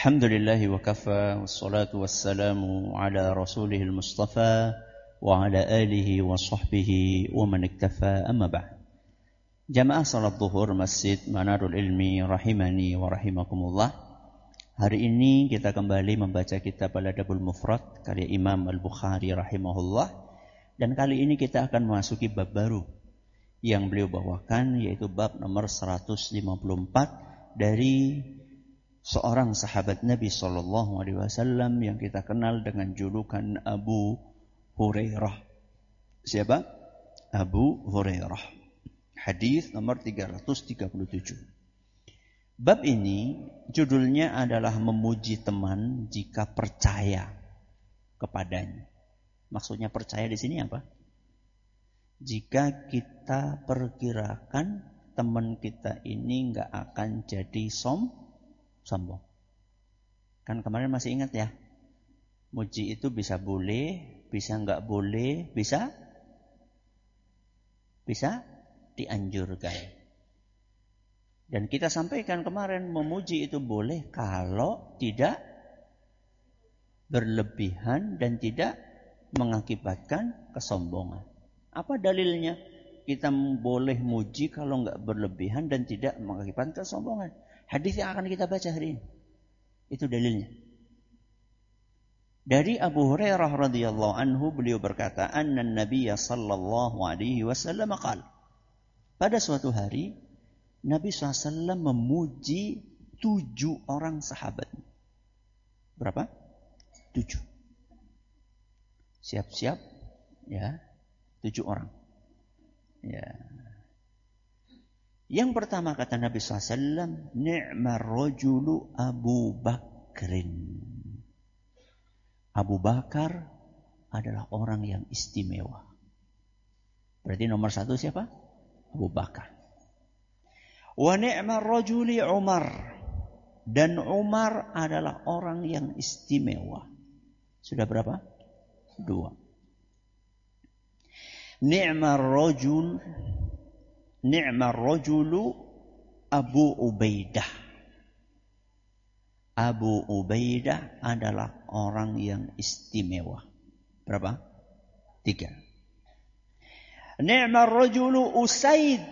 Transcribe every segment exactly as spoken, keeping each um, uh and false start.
Alhamdulillahi wa kafa, wassalatu wassalamu ala rasulihil mustafa wa ala alihi wa sahbihi wa man iktafa, amma ba'd. Jamaah salat zuhur Masjid Manarul Ilmi rahimani wa rahimakumullah. Hari ini kita kembali membaca kitab Al-Adabul Mufrad karya Imam Al-Bukhari rahimahullah, dan kali ini kita akan memasuki bab baru yang beliau bawakan, yaitu bab nomor seratus lima puluh empat dari seorang sahabat Nabi Shallallahu Alaihi Wasallam yang kita kenal dengan julukan Abu Hurairah. Siapa? Abu Hurairah. Hadis nomor tiga ratus tiga puluh tujuh. Bab ini judulnya adalah memuji teman jika percaya kepadanya. Maksudnya percaya di sini apa? Jika kita perkirakan teman kita ini nggak akan jadi som sombong. Kan kemarin masih ingat ya, muji itu bisa boleh, bisa nggak boleh, bisa bisa dianjurkan. Dan kita sampaikan kemarin, memuji itu boleh kalau tidak berlebihan dan tidak mengakibatkan kesombongan. Apa dalilnya? Kita boleh muji kalau nggak berlebihan dan tidak mengakibatkan kesombongan. Hadis yang akan kita baca hari ini, itu dalilnya. Dari Abu Hurairah radhiyallahu anhu, beliau berkata, anna Nabiy sallallahu alaihi wasallam qala, pada suatu hari Nabi shallallahu alaihi wasallam memuji tujuh orang sahabat. Berapa? Tujuh. Siap-siap, ya, tujuh orang. Ya. Yang pertama kata Nabi shallallahu alaihi wasallam, ni'mar rajulu Abu Bakrin. Abu Bakar adalah orang yang istimewa. Berarti nomor satu siapa? Abu Bakar. Wa ni'mar rajuli Umar. Dan Umar adalah orang yang istimewa. Sudah berapa? Dua. Ni'mar rajul Ni'mar rajulu Abu Ubaidah. Abu Ubaidah adalah orang yang istimewa. Berapa? Tiga. Ni'mar rajulu Usaid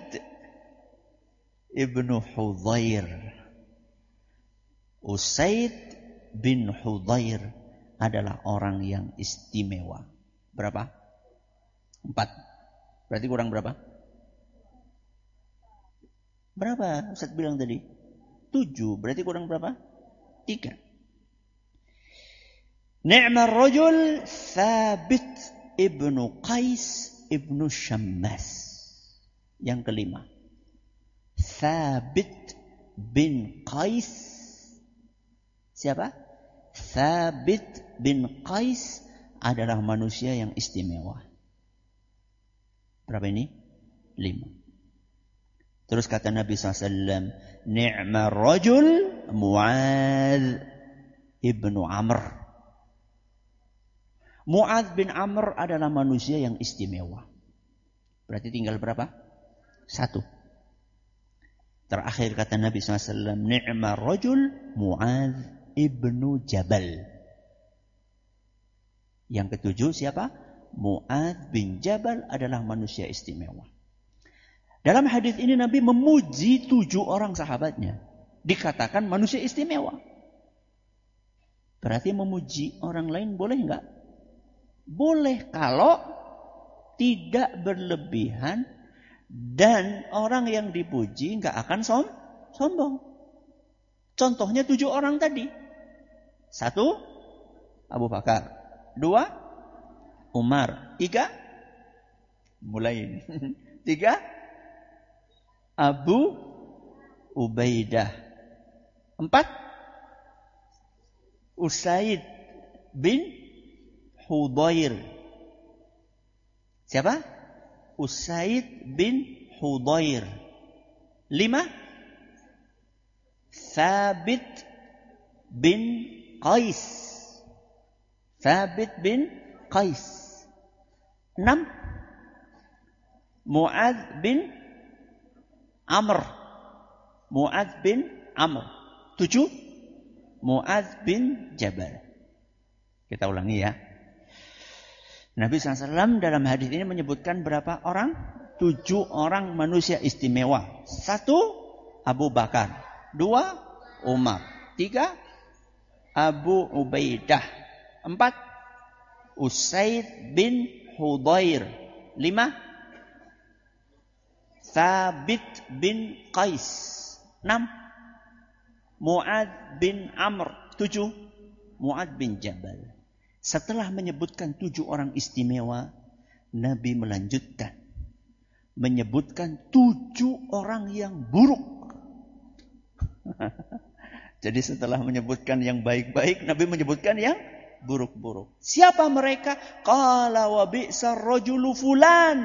ibnu Hudhair. Usaid bin Hudhair adalah orang yang istimewa. Berapa? Empat. Berarti kurang berapa? Berapa Ustaz bilang tadi? Tujuh. Berarti kurang berapa? Tiga. Ni'mar rajul Thabit ibnu Qais ibnu Syammas. Yang kelima, Thabit bin Qais. Siapa? Thabit bin Qais adalah manusia yang istimewa. Berapa ini? Lima. Terus kata Nabi shallallahu alaihi wasallam, ni'mar rajul Mu'adz ibnu Amr. Mu'adz bin Amr adalah manusia yang istimewa. Berarti tinggal berapa? Satu. Terakhir kata Nabi shallallahu alaihi wasallam, ni'mar rajul Mu'adz ibnu Jabal. Yang ketujuh siapa? Mu'adz bin Jabal adalah manusia istimewa. Dalam hadis ini Nabi memuji tujuh orang sahabatnya. Dikatakan manusia istimewa. Berarti memuji orang lain boleh enggak? Boleh kalau tidak berlebihan dan orang yang dipuji enggak akan som sombong. Contohnya tujuh orang tadi. Satu, Abu Bakar. Dua, Umar. Tiga, mulai ini. Tiga, Abu Ubaidah. Empat, Usaid bin Hudhair. Siapa? Usaid bin Hudhair. Lima, Thabit bin Qais. Thabit bin Qais. Enam, Mu'adz bin Amr. Mu'adz bin Amr. Tujuh, Mu'adz bin Jabal. Kita ulangi ya. Nabi shallallahu alaihi wasallam dalam hadis ini menyebutkan berapa orang? Tujuh orang manusia istimewa. Satu, Abu Bakar. Dua, Umar. Tiga, Abu Ubaidah. Empat, Usaid bin Hudayr. Lima, Thabit bin Qais. Enam, Mu'adz bin Amr. Tujuh, Mu'adz bin Jabal. Setelah menyebutkan tujuh orang istimewa, Nabi melanjutkan menyebutkan tujuh orang yang buruk. Jadi setelah menyebutkan yang baik-baik, Nabi menyebutkan yang buruk-buruk. Siapa mereka? Qala wa bi'sar rajulu fulan.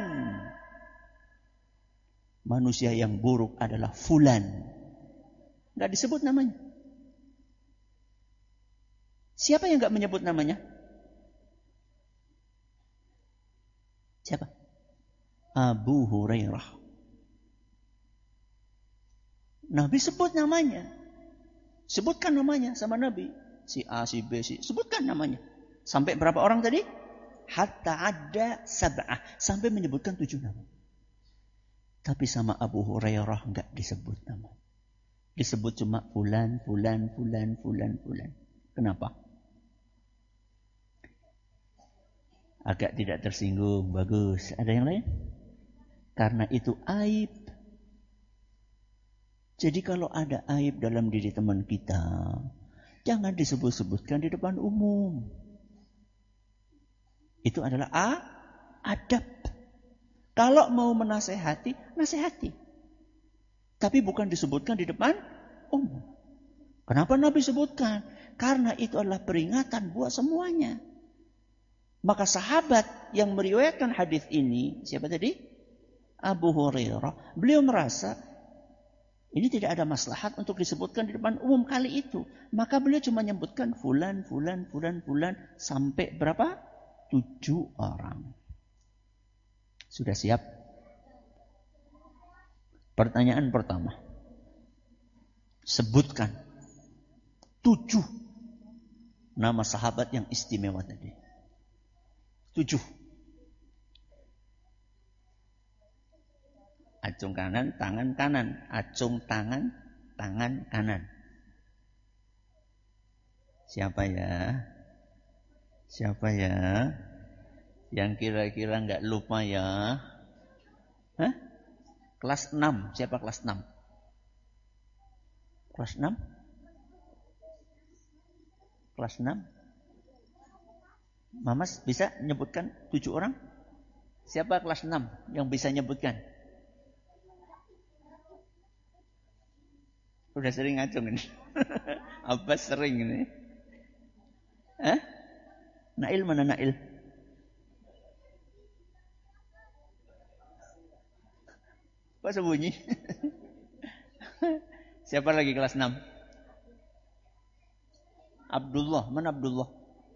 Manusia yang buruk adalah fulan. Enggak disebut namanya. Siapa yang enggak menyebut namanya? Siapa? Abu Hurairah. Nabi sebut namanya. Sebutkan namanya sama Nabi. Si A, si B, si... Sebutkan namanya. Sampai berapa orang tadi? Hatta ada sab'ah. Sampai menyebutkan tujuh nama. Tapi sama Abu Hurairah enggak disebut nama. Disebut cuma fulan, fulan, fulan, fulan, fulan. Kenapa? Agak tidak tersinggung. Bagus. Ada yang lain? Karena itu aib. Jadi kalau ada aib dalam diri teman kita, jangan disebut-sebutkan di depan umum. Itu adalah a, adab. Kalau mau menasehati, nasehati. Tapi bukan disebutkan di depan umum. Kenapa Nabi sebutkan? Karena itu adalah peringatan buat semuanya. Maka sahabat yang meriwayatkan hadis ini, siapa tadi? Abu Hurairah. Beliau merasa ini tidak ada maslahat untuk disebutkan di depan umum kali itu. Maka beliau cuma menyebutkan fulan, fulan, fulan, fulan. Sampai berapa? Tujuh orang. Sudah siap? Pertanyaan pertama. Sebutkan tujuh nama sahabat yang istimewa tadi. Tujuh. Acung kanan, tangan kanan. Acung tangan, tangan kanan. Siapa ya? Siapa ya? Yang kira-kira enggak lupa ya? Hah? Kelas enam. Siapa kelas enam? Kelas enam? Kelas enam? Mamas bisa menyebutkan tujuh orang? Siapa kelas enam yang bisa menyebutkan? Udah sering ngacung ini. Apa sering ini? Hah? Nail mana Nail? Kok sembunyi? Siapa lagi kelas enam? Abdullah. Mana Abdullah?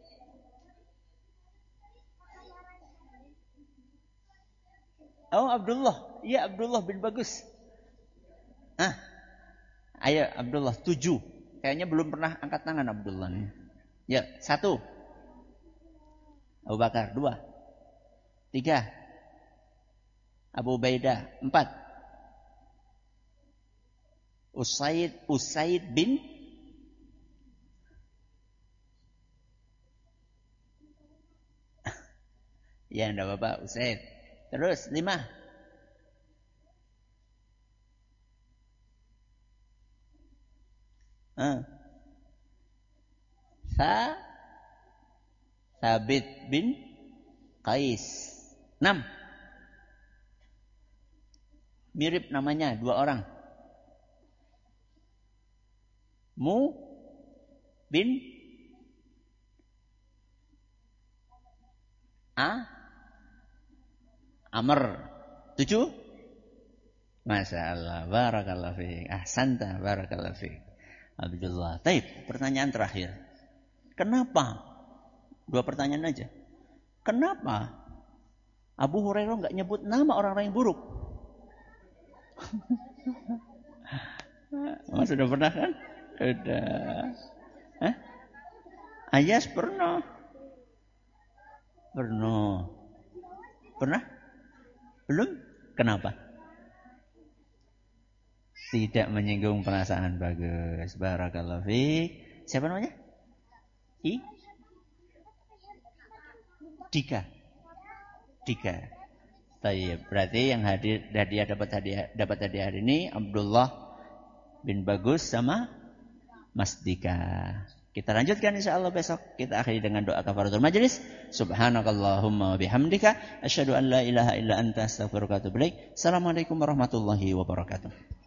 Oh Abdullah. Iya Abdullah bin Bagus. Ah. Ayo Abdullah, tujuh. Kayaknya belum pernah angkat tangan Abdullah nih. Ya, satu. Abu Bakar, dua. Tiga. Abu Ubaidah, empat. Usaid, Usaid bin ya, enggak apa-apa, Usaid. Terus, lima. Ah. Sa Thabit bin Qais. Enam. Mirip namanya dua orang. Mu bin A Amr. Tujuh. Masya Allah. Barakallahu fiik. Ahsanta. Barakallahu fiik. Abdullah. Taib, pertanyaan terakhir. Kenapa? Dua pertanyaan aja. Kenapa Abu Hurairah enggak nyebut nama orang-orang yang buruk? Oh, sudah pernah kan? Sudah. Hah? Ayas pernah. Pernah. Pernah? Belum? Kenapa? Tidak menyinggung perasaan. Bagus. Barakallahu fiik. Siapa namanya? I? Dika. Dika. Tayyib. Berarti yang hadir hadiah dapat hadiah dapat hadiah hari ini Abdullah bin Bagus sama Mas Dika. Kita lanjutkan insyaallah besok. Kita akhiri dengan doa kafaratul majelis. Subhanakallahumma wa bihamdika asyhadu an la ilaha illa anta astaghfiruka wa atubu ilaik. Assalamualaikum warahmatullahi wabarakatuh.